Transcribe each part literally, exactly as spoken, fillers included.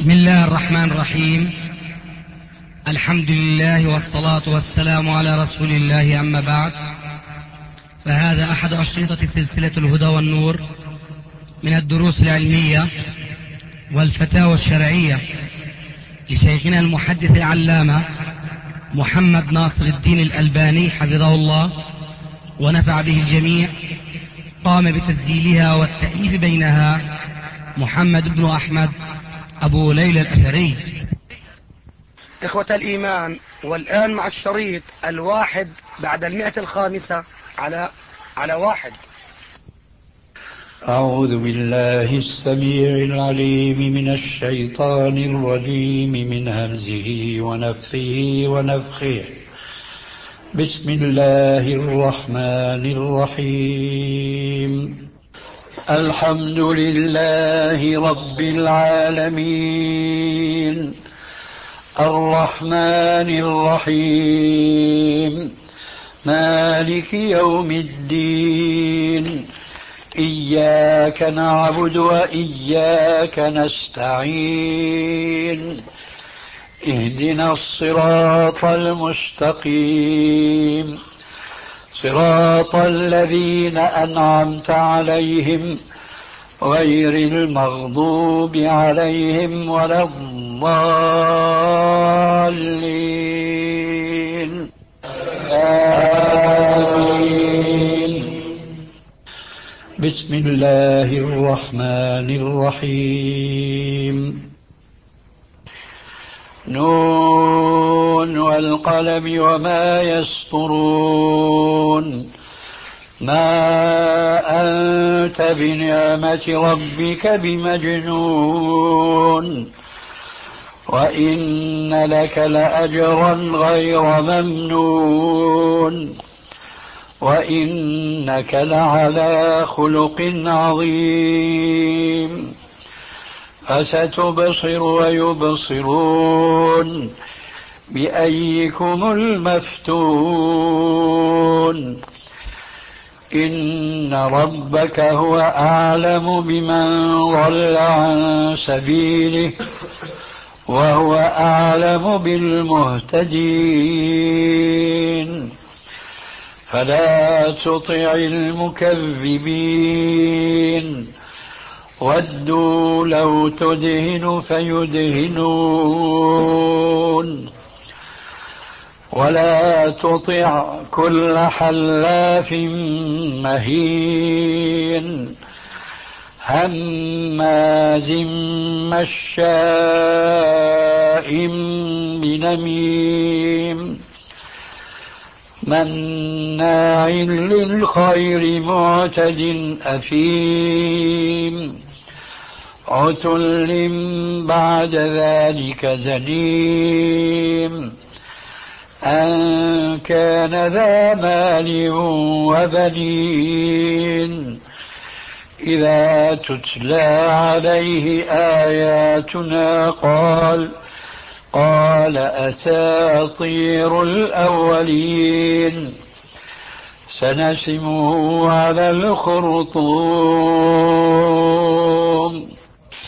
بسم الله الرحمن الرحيم. الحمد لله والصلاة والسلام على رسول الله، أما بعد، فهذا أحد أشرطة سلسلة الهدى والنور من الدروس العلمية والفتاوى الشرعية لشيخنا المحدث العلامة محمد ناصر الدين الألباني حفظه الله ونفع به الجميع. قام بتسجيلها والتأليف بينها محمد بن أحمد أبو ليلى الأثري. إخوة الإيمان، والآن مع الشريط الواحد بعد المئة الخامسة على على واحد. أعوذ بالله السميع العليم من الشيطان الرجيم من همزه ونفخه ونفخه. بسم الله الرحمن الرحيم. الحمد لله رب العالمين، الرحمن الرحيم، مالك يوم الدين، إياك نعبد وإياك نستعين، اهدنا الصراط المستقيم، صراط الذين أنعمت عليهم غير المغضوب عليهم ولا الضالين. آمين. بسم الله الرحمن الرحيم. نون والقلم وما يسطرون. ما أنت بنعمة ربك بمجنون، وإن لك لأجرا غير ممنون، وإنك لعلى خلق عظيم. فستبصر ويبصرون بأيكم المفتون. إن ربك هو أعلم بمن ضل عن سبيله وهو أعلم بالمهتدين. فلا تطع المكذبين، ودوا لو تدهن فيدهنون. ولا تطع كل حلاف مهين، هماز مشاء بنميم، مناع للخير معتد أثيم، عتل بعد ذلك زنيم، أن كان ذا مال وبنين. إذا تتلى عليه آياتنا قال قال أساطير الأولين. سنسمه على الخرطوم.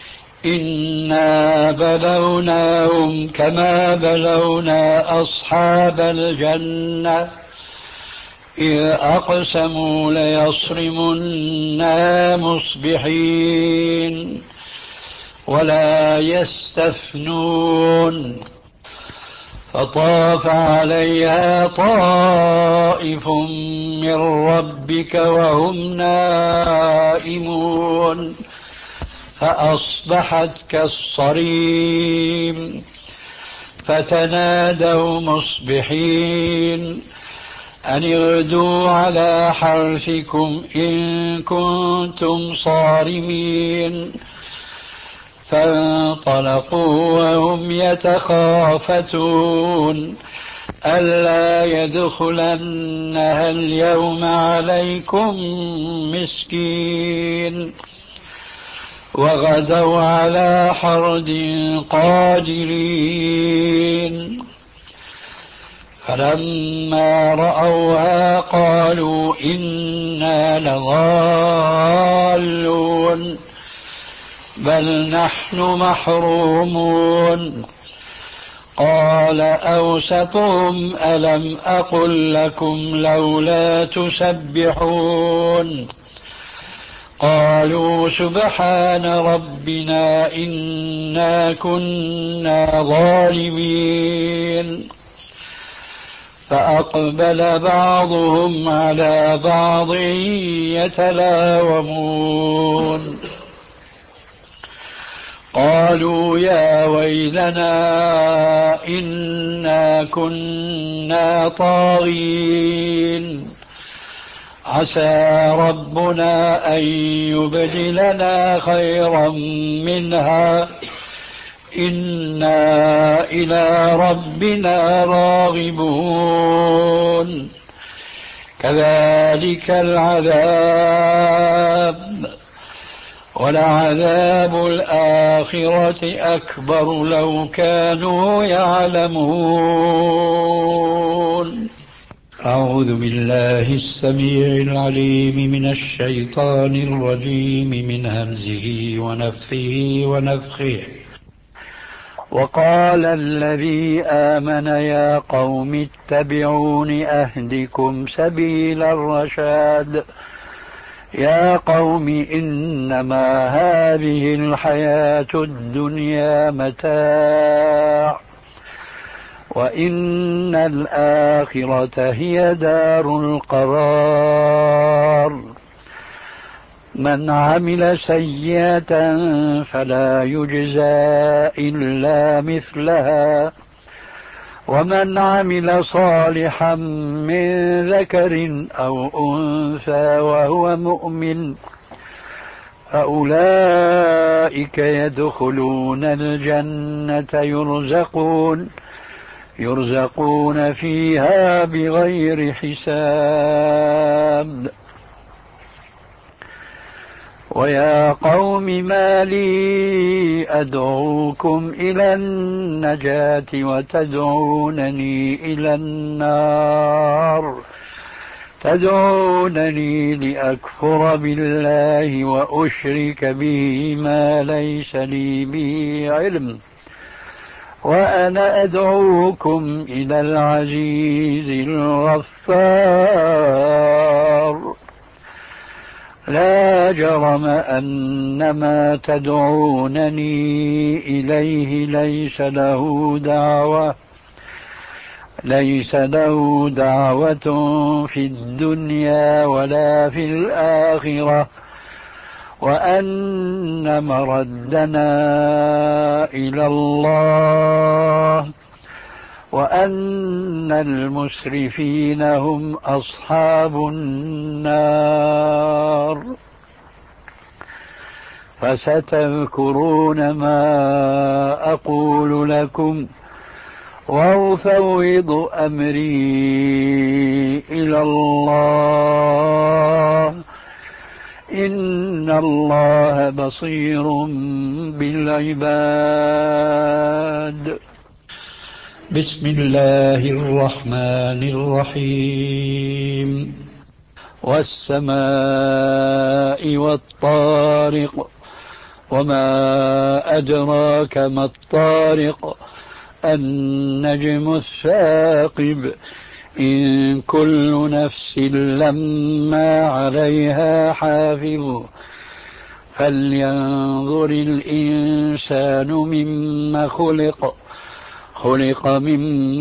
إنا بلوناهم كما بلونا أصحاب الجنة إذ أقسموا ليصرمنها مصبحين ولا يستثنون. فطاف عليها طائف من ربك وهم نائمون فأصبحت كالصريم. فتنادوا مصبحين أن اغدوا على حرثكم إن كنتم صارمين. فانطلقوا وهم يتخافتون ألا يدخلنها اليوم عليكم مسكين. وغدوا على حرد قادرين. فلما رأوها قالوا إنا لضالون بل نحن محرومون. قال أوسطهم ألم أقل لكم لولا تسبحون؟ قالوا سبحان ربنا إنا كنا ظالمين. فأقبل بعضهم على بعض يتلاومون. قالوا يا ويلنا إنا كنا طاغين عسى ربنا أن يبدلنا خيرا منها إنا إلى ربنا راغبون. كذلك العذاب ولعذاب الآخرة أكبر لو كانوا يعلمون. أعوذ بالله السميع العليم من الشيطان الرجيم من همزه ونفخه ونفخه. وقال الذي آمن يا قوم اتبعون أهدكم سبيل الرشاد. يا قوم إنما هذه الحياة الدنيا متاع وإن الآخرة هي دار القرار. من عمل سيئة فلا يجزى إلا مثلها ومن عمل صالحا من ذكر أو أنثى وهو مؤمن فأولئك يدخلون الجنة يرزقون يرزقون فيها بغير حساب. ويا قوم ما لي أدعوكم إلى النجاة وتدعونني إلى النار تدعونني لأكفر بالله وأشرك به ما ليس لي به علم وأنا أدعوكم إلى العزيز الغفار. لا جرم أن ما تدعونني إليه ليس له دعوة ليس له دعوة في الدنيا ولا في الآخرة وأن مردنا إلى الله وأن المسرفين هم أصحاب النار. فستذكرون ما أقول لكم وأفوض أمري إلى الله إن الله بصير بالعباد. بسم الله الرحمن الرحيم. والسماء والطارق وما أدراك ما الطارق النجم الثاقب إن كل نفس لما عليها حافظ فلينظر الإنسان مما خلق خلق من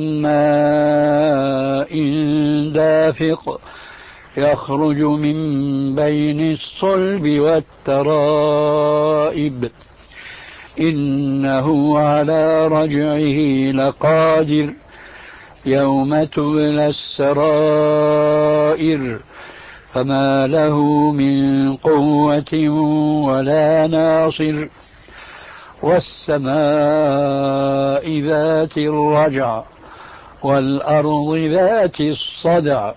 ماء دافق يخرج من بين الصلب والترائب إنه على رجعه لقادر يوم تبلى السرائر فما له من قوة ولا ناصر. والسماء ذات الرجع والأرض ذات الصدع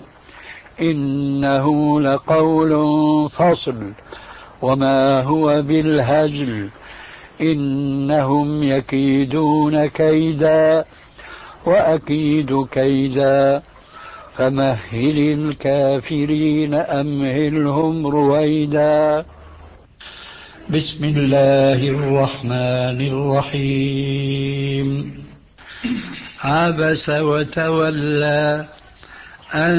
إنه لقول فصل وما هو بالهزل إنهم يكيدون كيدا وأكيد كيدا فمهل الكافرين أمهلهم رويدا. بسم الله الرحمن الرحيم. عبس وتولى أن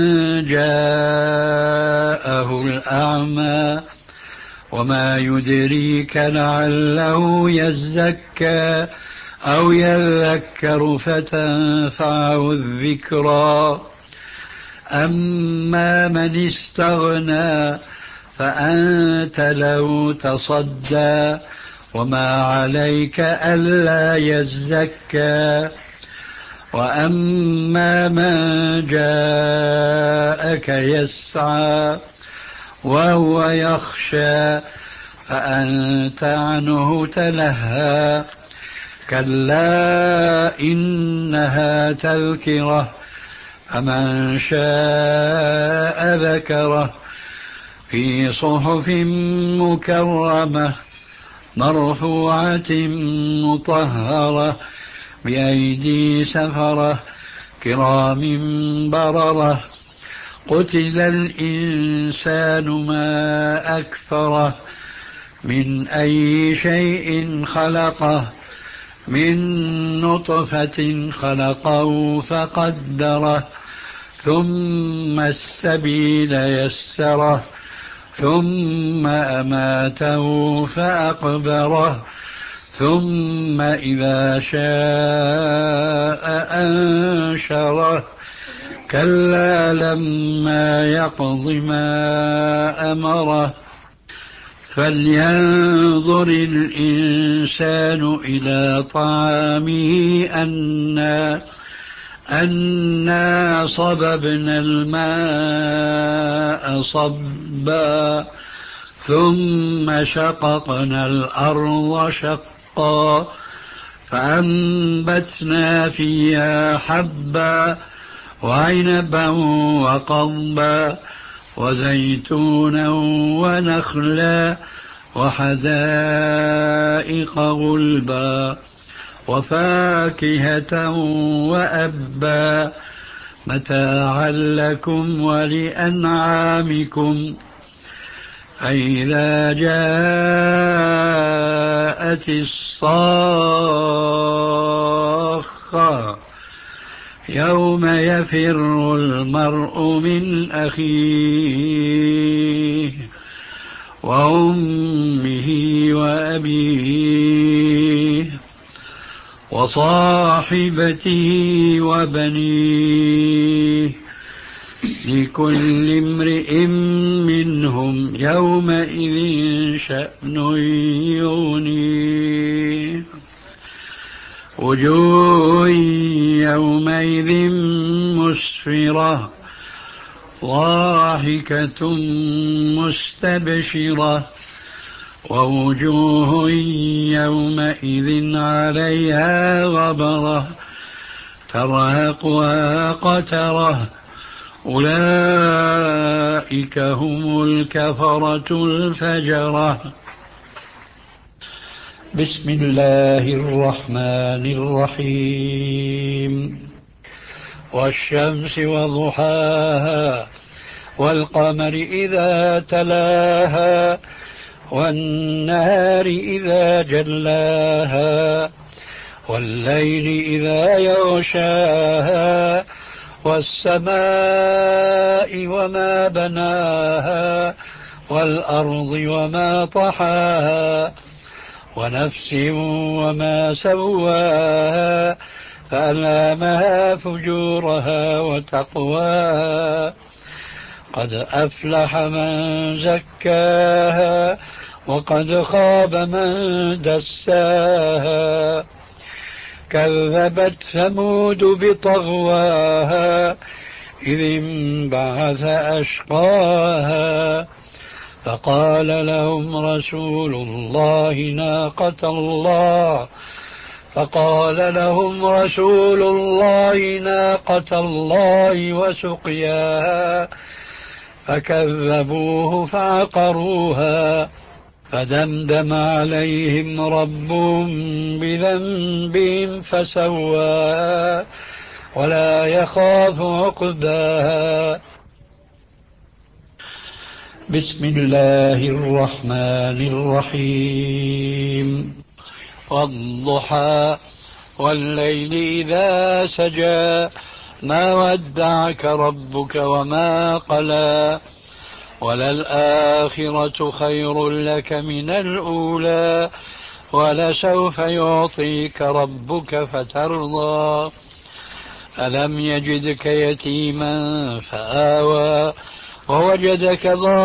جاءه الأعمى وما يدريك لعله يزكى أو يذكر فتنفعه الذكرى. أما من استغنى فأنت له تصدى وما عليك ألا يزكى. وأما من جاءك يسعى وهو يخشى فأنت عنه تلهى. كلا إنها تذكرة فمن شاء ذكره في صحف مكرمة مرفوعة مطهرة بأيدي سفرة كرام بررة. قتل الإنسان ما أكفره من أي شيء خلقه من نطفة خلقه فقدره ثم السبيل يسره ثم أماته فأقبره ثم إذا شاء أنشره. كلا لما يقض ما أمره. فلينظر الإنسان إلى طعامه أنا أنا صببنا الماء صبا ثم شققنا الأرض شقا فأنبتنا فيها حبا وعنبا وقضبا وزيتونا ونخلا وحدائق غلبا وفاكهة وأبا متاعا لكم ولأنعامكم. فإذا جاءت الصاخة يوم يفر المرء من أخيه وأمه وأبيه وصاحبته وبنيه لكل امرئ منهم يومئذ شأن يغنيه. وجوه يومئذ مسفرة ضاحكة مستبشرة ووجوه يومئذ عليها غبرة ترهقها قترة أولئك هم الكفرة الفجرة. بسم الله الرحمن الرحيم. والشمس وضحاها والقمر إذا تلاها والنهار إذا جلاها والليل إذا يغشاها والسماء وما بناها والأرض وما طحاها ونفس وما سواها فألهمها فجورها وتقواها. قد أفلح من زكاها وقد خاب من دساها. كذبت ثمود بطغواها إذ انبعث أشقاها فقال لهم رسول الله ناقة الله فقال لهم رسول الله ناقة الله وسقياها فكذبوه فعقروها فدمدم عليهم ربهم بذنبهم فسواها ولا يخاف عقباها. بسم الله الرحمن الرحيم والضحى والليل إذا سجى ما ودعك ربك وما قلى وللآخرة خير لك من الأولى ولسوف يعطيك ربك فترضى ألم يجدك يتيما فآوى ووجدك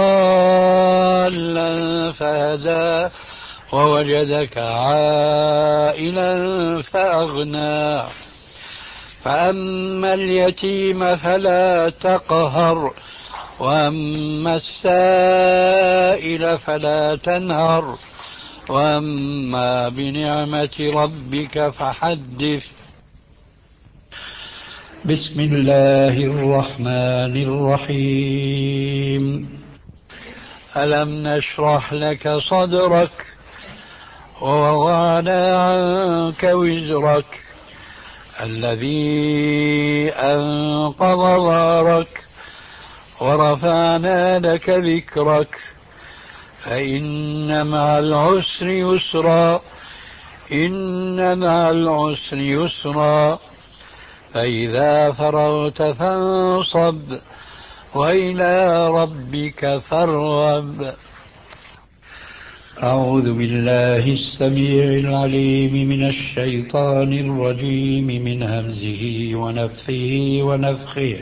ضالا فهدى ووجدك عائلا فأغنى فأما اليتيم فلا تقهر وأما السائل فلا تنهر وأما بنعمة ربك فحدث بسم الله الرحمن الرحيم ألم نشرح لك صدرك ووضعنا عنك وزرك الذي أنقض ظهرك ورفعنا لك ذكرك فإن مع العسر يسرا إن مع العسر يسرا فإذا فرغت فانصب وإلى ربك فارغب. أعوذ بالله السميع العليم من الشيطان الرجيم من همزه ونفخه ونفخه.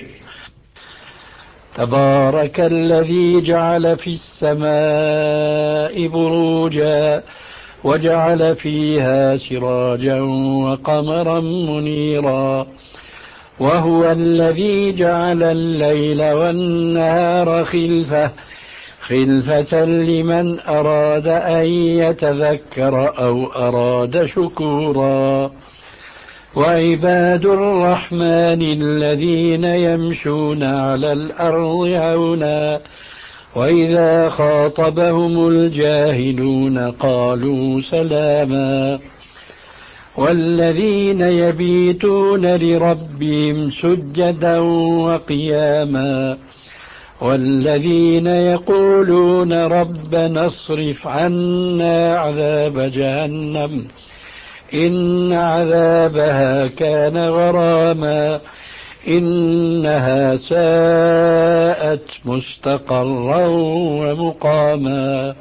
تبارك الذي جعل في السماء بروجا وجعل فيها سراجا وقمرا منيرا وهو الذي جعل الليل والنهار خلفة خلفة لمن أراد أن يتذكر أو أراد شكورا وعباد الرحمن الذين يمشون على الأرض هونا وإذا خاطبهم الجاهلون قالوا سلاما والذين يبيتون لربهم سجدا وقياما والذين يقولون ربنا اصرف عنا عذاب جهنم إن عذابها كان غراما إنها ساءت مستقرا ومقاما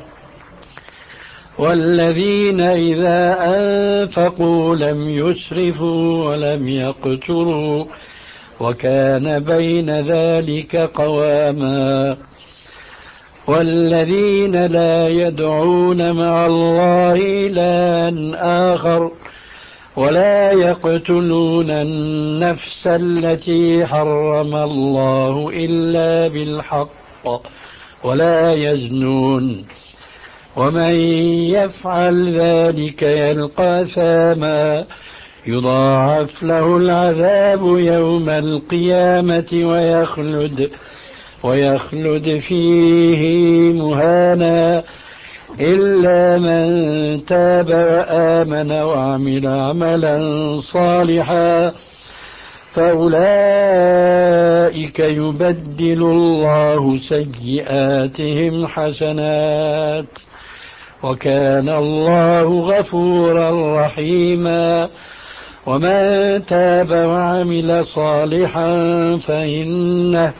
والذين إذا أنفقوا لم يسرفوا ولم يقتروا وكان بين ذلك قواما والذين لا يدعون مع الله إلها آخر ولا يقتلون النفس التي حرم الله إلا بالحق ولا يزنون ومن يفعل ذلك يلقى ثاما يضاعف له العذاب يوم القيامة ويخلد ويخلد فيه مهانا إلا من تاب وآمن وعمل عملا صالحا فأولئك يبدل الله سيئاتهم حسنات وكان الله غفورا رحيما ومن تاب وعمل صالحا فإنه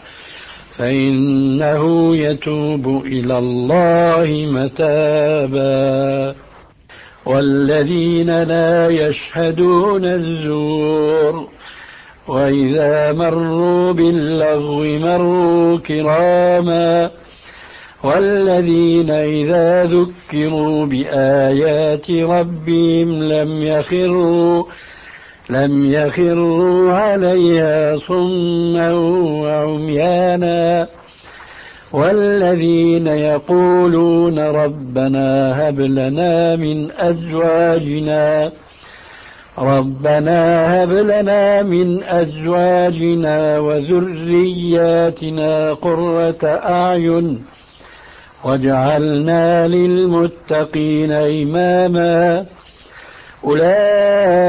فإنه يتوب إلى الله متابا والذين لا يشهدون الزور وإذا مروا باللغو مروا كراما والذين إذا ذكروا بآيات ربهم لم يخروا لم يخروا عليها صما وعميانا والذين يقولون ربنا هب لنا من أزواجنا ربنا هب لنا من أزواجنا وذرياتنا قرة أعين واجعلنا للمتقين إماما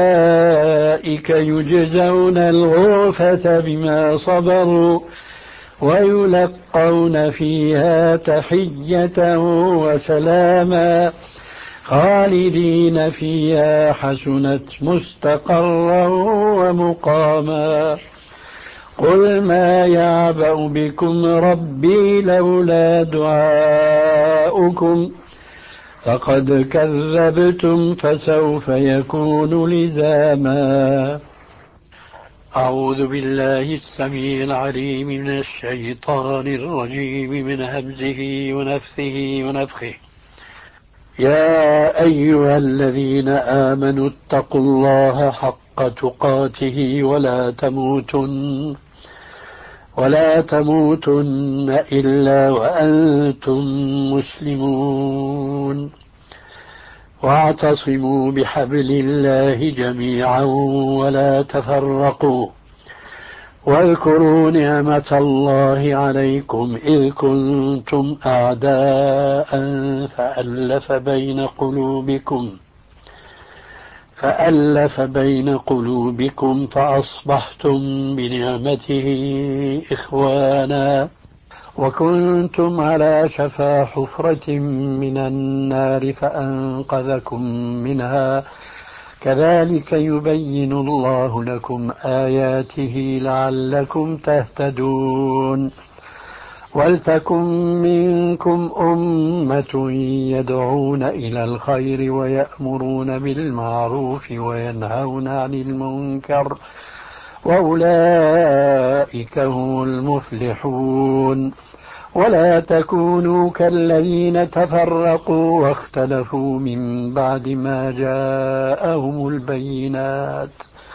أولئك يجزون الغرفة بما صبروا ويلقون فيها تحية وسلاما خالدين فيها حسنت مستقرا ومقاما قل ما يعبأ بكم ربي لولا دعاؤكم فقد كذبتم فسوف يكون لزاما. أعوذ بالله السميع العليم من الشيطان الرجيم من همزه ونفثه ونفخه. يا أيها الذين آمنوا اتقوا الله حق تقاته ولا تموتن ولا تموتن إلا وأنتم مسلمون واعتصموا بحبل الله جميعا ولا تفرقوا واذكروا نعمة الله عليكم إذ كنتم أعداء فألف بين قلوبكم فألف بين قلوبكم فأصبحتم بنعمته إخوانا وكنتم على شفا حفرة من النار فأنقذكم منها كذلك يبين الله لكم آياته لعلكم تهتدون ولتكن منكم أمة يدعون إلى الخير ويأمرون بالمعروف وينهون عن المنكر وأولئك هم المفلحون ولا تكونوا كالذين تفرقوا واختلفوا من بعد ما جاءهم البينات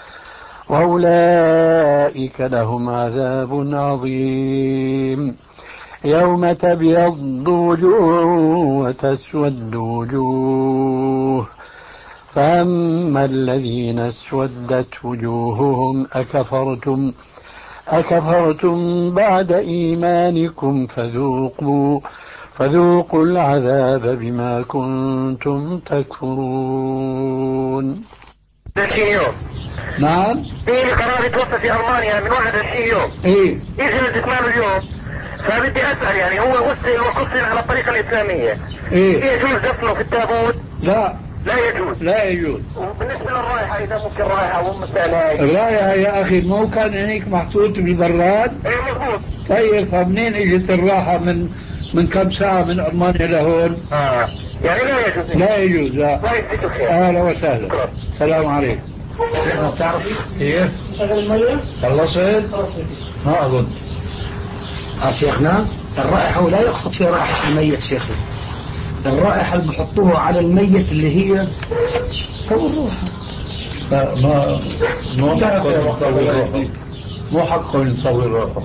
وأولئك لهم عذاب عظيم يوم تبيض وجوه وتسود وجوه فأما الذين اسودت وجوههم أكفرتم أكفرتم بعد إيمانكم فذوقوا فذوقوا العذاب بما كنتم تكفرون. يوم. نعم. في قرار يتوفى في ألمانيا من واحد وعشرين يوم. إيه. يجلس ثمانية يوم. فبدي أسأل يعني هو غسل وقصل على الطريقة الإسلامية. إيه. يجوز دفنه في التابوت؟ لا. لا يجوز. لا يجوز. وبالنسبة للرائحة إذا ممكن رائحة ومسألة الرائحة يا أخي مو كان هنيك محطوط بالبراد؟ إيه مضبوط. طيب فمنين اجت الراحة من من كم ساعة من ألمانيا لهون؟ آه يعني لا يجوز. لا يجوز. لا. طيب جزاك خير. أهلا وسهلا. السلام عليكم. شيخنا بتعرفي؟ إيه؟ شغل المية؟ خلصت؟ خلصت. ما أظن. آه شيخنا الرائحة لا يقصد في رائحة الميت شيخنا. الرائحة اللي بحطوها على الميت اللي هي تو الروح. لا ما مو حقه نصور روحه. مو حقه نصور روحه.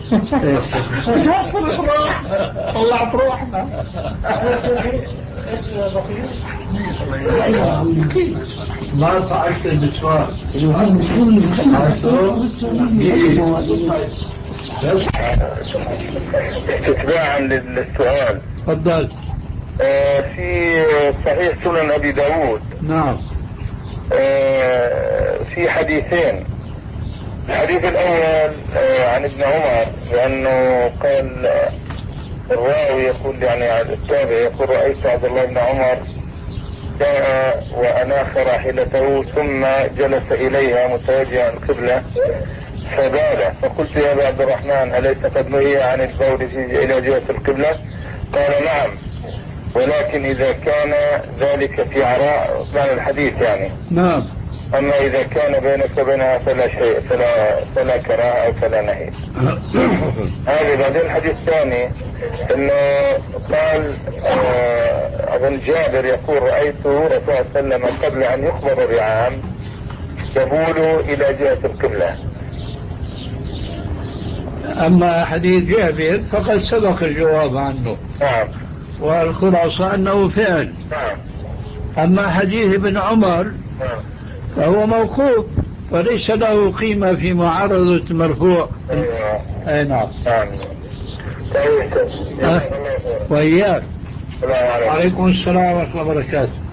طلعت روحنا. ما فعلت النسوان. استتباعا للسؤال. تفضل. آه في صحيح سنن أبي داود. نعم. آه في حديثين. الحديث الأول آه عن ابن عمر لأنه قال آه الراوي يقول يعني التابع يقول رأيت عبد الله بن عمر جاء وأناخ راحلته ثم جلس إليها متوجها القبلة فبال فقلت يا أبا عبد الرحمن أليس قد نهي عن البول إلى جهة القبلة؟ قال نعم ولكن إذا كان ذلك في عراء معنى الحديث يعني. نعم. أما إذا كان بينك وبينها فلا شيء فلا فلا كراهة أو فلا نهي. هذه. بعدين الحديث الثاني إنه قال أظن جابر يقول رأيت رسول الله صلى الله عليه وسلم قبل أن يقبض الرعام يبول إلى جهة القبلة. أما حديث جابر فقد سبق الجواب عنه. نعم. والخلاصة أنه فعل. نعم. أما حديث ابن عمر نعم. فهو موقوف وليس له قيمة في معارضة المرفوع. أيوة. أي نعم. نعم. طيب. أه. وإياك. السلام عليكم. وعليكم السلام ورحمة الله وبركاته.